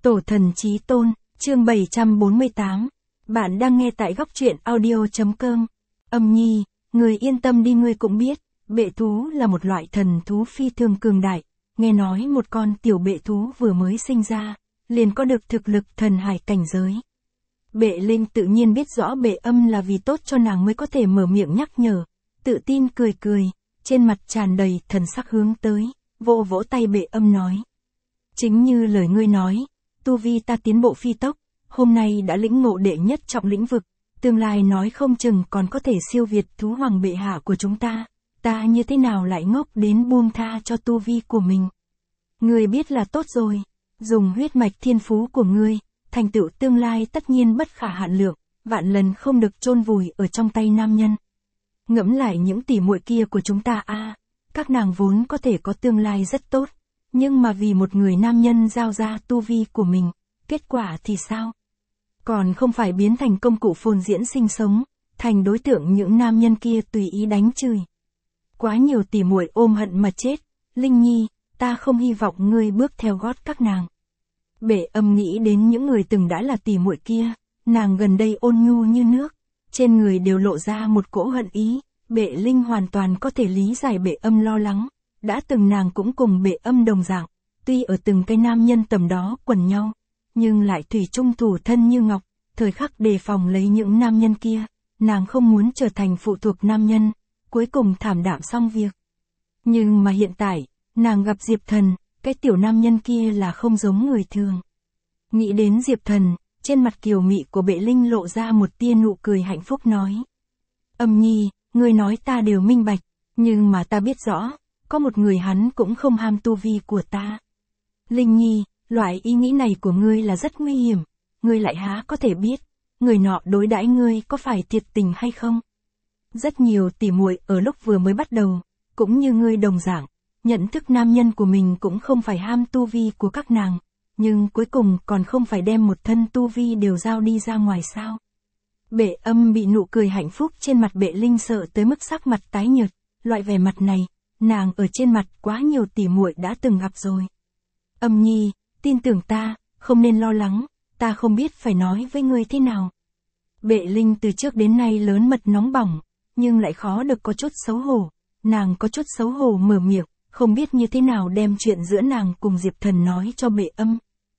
Tổ thần chí tôn, chương 748. Bạn đang nghe tại góc truyện audio.com. Âm nhi, người yên tâm đi, ngươi cũng biết, bệ thú là một loại thần thú phi thường cường đại. Nghe nói một con tiểu bệ thú vừa mới sinh ra, liền có được thực lực thần hải cảnh giới. Bệ Linh tự nhiên biết rõ bệ Âm là vì tốt cho nàng mới có thể mở miệng nhắc nhở, tự tin cười cười, trên mặt tràn đầy thần sắc hướng tới, vỗ vỗ tay bệ Âm nói. Chính như lời ngươi nói, tu vi ta tiến bộ phi tốc, hôm nay đã lĩnh ngộ đệ nhất trọng lĩnh vực, tương lai nói không chừng còn có thể siêu việt thú hoàng bệ hạ của chúng ta như thế nào lại ngốc đến buông tha cho tu vi của mình. Ngươi biết là tốt rồi, dùng huyết mạch thiên phú của ngươi, thành tựu tương lai tất nhiên bất khả hạn lượng, vạn lần không được chôn vùi ở trong tay nam nhân. Ngẫm lại những tỷ muội kia của chúng ta các nàng vốn có thể có tương lai rất tốt, nhưng mà vì một người nam nhân giao ra tu vi của mình, kết quả thì sao? Còn không phải biến thành công cụ phồn diễn sinh sống, thành đối tượng những nam nhân kia tùy ý đánh chửi. Quá nhiều tỷ muội ôm hận mà chết, Linh Nhi, ta không hy vọng ngươi bước theo gót các nàng. Bệ Âm nghĩ đến những người từng đã là tỷ muội kia, nàng gần đây ôn nhu như nước, trên người đều lộ ra một cỗ hận ý, bệ Linh hoàn toàn có thể lý giải bệ Âm lo lắng, đã từng nàng cũng cùng bệ Âm đồng dạng, tuy ở từng cái nam nhân tầm đó quần nhau, nhưng lại thủy chung thủ thân như ngọc, thời khắc đề phòng lấy những nam nhân kia, nàng không muốn trở thành phụ thuộc nam nhân, cuối cùng thảm đạm xong việc. Nhưng mà hiện tại, nàng gặp Diệp Thần, cái tiểu nam nhân kia là không giống người thường. Nghĩ đến Diệp Thần, trên mặt kiều mị của bệ Linh lộ ra một tia nụ cười hạnh phúc nói. Âm nhi, ngươi nói ta đều minh bạch, nhưng mà ta biết rõ, có một người hắn cũng không ham tu vi của ta. Linh Nhi, loại ý nghĩ này của ngươi là rất nguy hiểm, ngươi lại há có thể biết, người nọ đối đãi ngươi có phải thiệt tình hay không? Rất nhiều tỷ muội ở lúc vừa mới bắt đầu, cũng như ngươi đồng dạng, nhận thức nam nhân của mình cũng không phải ham tu vi của các nàng, nhưng cuối cùng còn không phải đem một thân tu vi đều giao đi ra ngoài sao? Bệ Âm bị nụ cười hạnh phúc trên mặt bệ Linh sợ tới mức sắc mặt tái nhợt, loại vẻ mặt này, nàng ở trên mặt quá nhiều tỷ muội đã từng gặp rồi. Âm nhi, tin tưởng ta, không nên lo lắng, ta không biết phải nói với ngươi thế nào. Bệ Linh từ trước đến nay lớn mật nóng bỏng, nhưng lại khó được có chút xấu hổ, nàng có chút xấu hổ mở miệng, không biết như thế nào đem chuyện giữa nàng cùng Diệp Thần nói cho bệ Âm.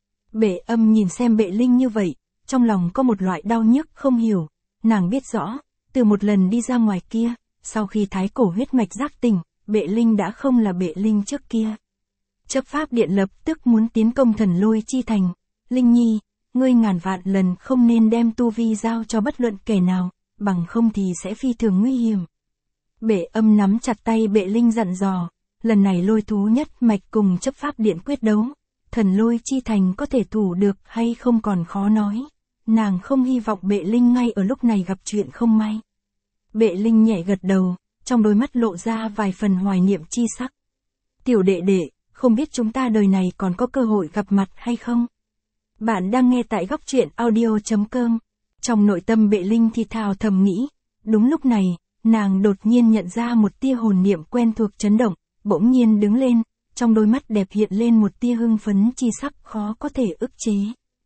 Bệ Âm nhìn xem bệ Linh như vậy, trong lòng có một loại đau nhức không hiểu, nàng biết rõ, từ một lần đi ra ngoài kia, sau khi thái cổ huyết mạch giác tỉnh, bệ Linh đã không là bệ Linh trước kia. Chấp pháp điện lập tức muốn tiến công Thần Lôi Chi Thành. Linh Nhi, ngươi ngàn vạn lần không nên đem tu vi giao cho bất luận kẻ nào, bằng không thì sẽ phi thường nguy hiểm. Bệ Âm nắm chặt tay bệ Linh dặn dò, lần này lôi thú nhất mạch cùng chấp pháp điện quyết đấu, Thần Lôi Chi Thành có thể thủ được hay không còn khó nói. Nàng không hy vọng bệ Linh ngay ở lúc này gặp chuyện không may. Bệ Linh nhẹ gật đầu, trong đôi mắt lộ ra vài phần hoài niệm chi sắc. Tiểu đệ đệ, không biết chúng ta đời này còn có cơ hội gặp mặt hay không? Bạn đang nghe tại góc truyện audio.com. Trong nội tâm bệ Linh thì thào thầm nghĩ. Đúng lúc này, nàng đột nhiên nhận ra một tia hồn niệm quen thuộc chấn động, bỗng nhiên đứng lên, trong đôi mắt đẹp hiện lên một tia hưng phấn chi sắc khó có thể ức chế.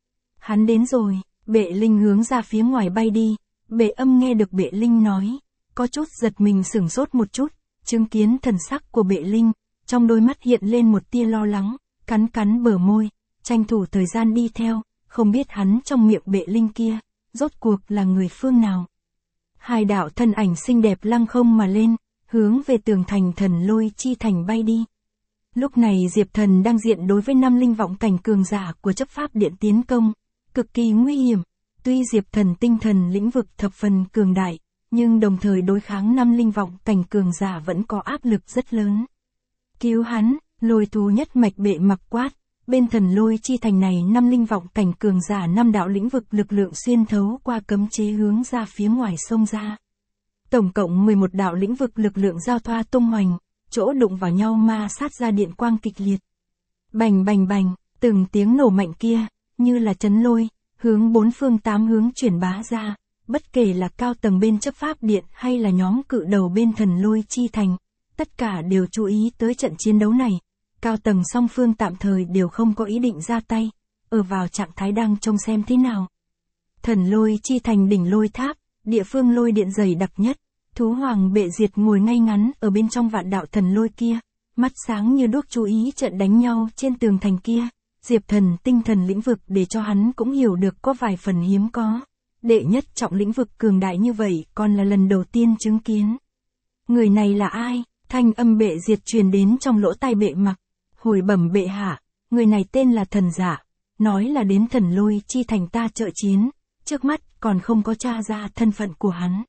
Hắn đến rồi, bệ Linh hướng ra phía ngoài bay đi, bệ Âm nghe được bệ Linh nói, có chút giật mình sửng sốt một chút, chứng kiến thần sắc của bệ Linh. Trong đôi mắt hiện lên một tia lo lắng, cắn cắn bờ môi, tranh thủ thời gian đi theo, không biết hắn trong miệng bệ Linh kia, rốt cuộc là người phương nào. Hai đạo thân ảnh xinh đẹp lăng không mà lên, hướng về tường thành Thần Lôi Chi Thành bay đi. Lúc này Diệp Thần đang diện đối với 5 linh vọng cảnh cường giả của chấp pháp điện tiến công, cực kỳ nguy hiểm, tuy Diệp Thần tinh thần lĩnh vực thập phần cường đại, nhưng đồng thời đối kháng 5 linh vọng cảnh cường giả vẫn có áp lực rất lớn. Cứu hắn, lôi thú nhất mạch bệ mặc quát, bên Thần Lôi Chi Thành này 5 linh vọng cảnh cường giả 5 đạo lĩnh vực lực lượng xuyên thấu qua cấm chế hướng ra phía ngoài sông ra. Tổng cộng 11 đạo lĩnh vực lực lượng giao thoa tung hoành, chỗ đụng vào nhau ma sát ra điện quang kịch liệt. Bành bành bành, từng tiếng nổ mạnh kia, như là chấn lôi, hướng bốn phương tám hướng truyền bá ra, bất kể là cao tầng bên chấp pháp điện hay là nhóm cự đầu bên Thần Lôi Chi Thành. Tất cả đều chú ý tới trận chiến đấu này, cao tầng song phương tạm thời đều không có ý định ra tay, ở vào trạng thái đang trông xem thế nào. Thần lôi chi thành đỉnh lôi tháp, địa phương lôi điện dày đặc nhất, thú hoàng bệ diệt ngồi ngay ngắn ở bên trong vạn đạo thần lôi kia, mắt sáng như đuốc chú ý trận đánh nhau trên tường thành kia. Diệp Thần tinh thần lĩnh vực để cho hắn cũng hiểu được có vài phần hiếm có. Đệ nhất trọng lĩnh vực cường đại như vậy còn là lần đầu tiên chứng kiến. Người này là ai? Thanh âm bệ diệt truyền đến trong lỗ tai bệ mặc. Hồi bẩm bệ hạ, người này tên là Thần Dạ, nói là đến thần lôi chi thành ta trợ chiến, trước mắt còn không có tra ra thân phận của hắn.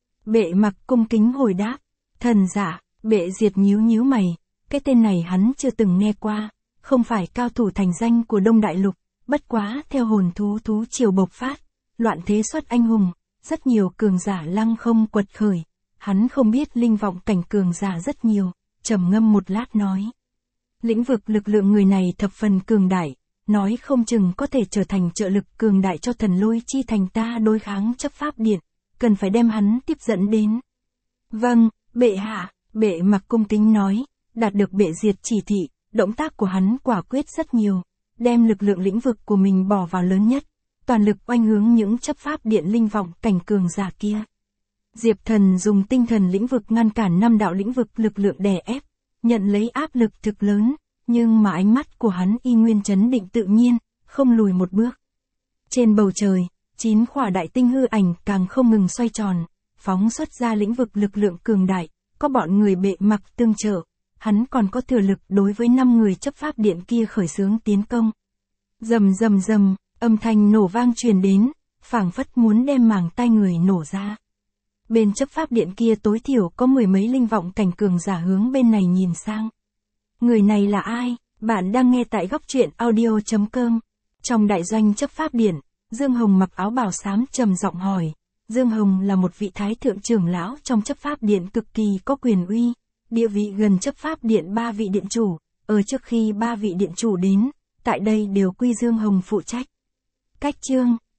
Bệ mặc cung kính hồi đáp, Thần Dạ, bệ diệt nhíu nhíu mày, cái tên này hắn chưa từng nghe qua, không phải cao thủ thành danh của Đông Đại Lục, bất quá theo hồn thú triều bộc phát, loạn thế xuất anh hùng, rất nhiều cường giả lăng không quật khởi, hắn không biết linh vọng cảnh cường giả rất nhiều, trầm ngâm một lát nói. Lĩnh vực lực lượng người này thập phần cường đại, nói không chừng có thể trở thành trợ lực cường đại cho thần lôi chi thành ta đối kháng chấp pháp điện, cần phải đem hắn tiếp dẫn đến. Vâng, bệ hạ, bệ mặc cung kính nói, đạt được bệ diệt chỉ thị, động tác của hắn quả quyết rất nhiều, đem lực lượng lĩnh vực của mình bỏ vào lớn nhất, toàn lực oanh hướng những chấp pháp điện linh vọng cảnh cường giả kia. Diệp Thần dùng tinh thần lĩnh vực ngăn cản 5 đạo lĩnh vực lực lượng đè ép, nhận lấy áp lực thực lớn, nhưng mà ánh mắt của hắn y nguyên trấn định tự nhiên, không lùi một bước. Trên bầu trời, 9 khỏa đại tinh hư ảnh càng không ngừng xoay tròn, phóng xuất ra lĩnh vực lực lượng cường đại, có bọn người bệ mặc tương trợ, hắn còn có thừa lực đối với 5 người chấp pháp điện kia khởi xướng tiến công. Rầm rầm rầm, âm thanh nổ vang truyền đến, phảng phất muốn đem màng tai người nổ ra. Bên chấp pháp điện kia tối thiểu có 10 mấy linh vọng cảnh cường giả hướng bên này nhìn sang. Người này là ai? Bạn đang nghe tại góc truyện audio.com. Trong đại doanh chấp pháp điện, Dương Hồng mặc áo bào xám trầm giọng hỏi. Dương Hồng là một vị thái thượng trưởng lão trong chấp pháp điện cực kỳ có quyền uy, địa vị gần chấp pháp điện 3 vị điện chủ, ở trước khi 3 vị điện chủ đến, tại đây đều quy Dương Hồng phụ trách. Cách chương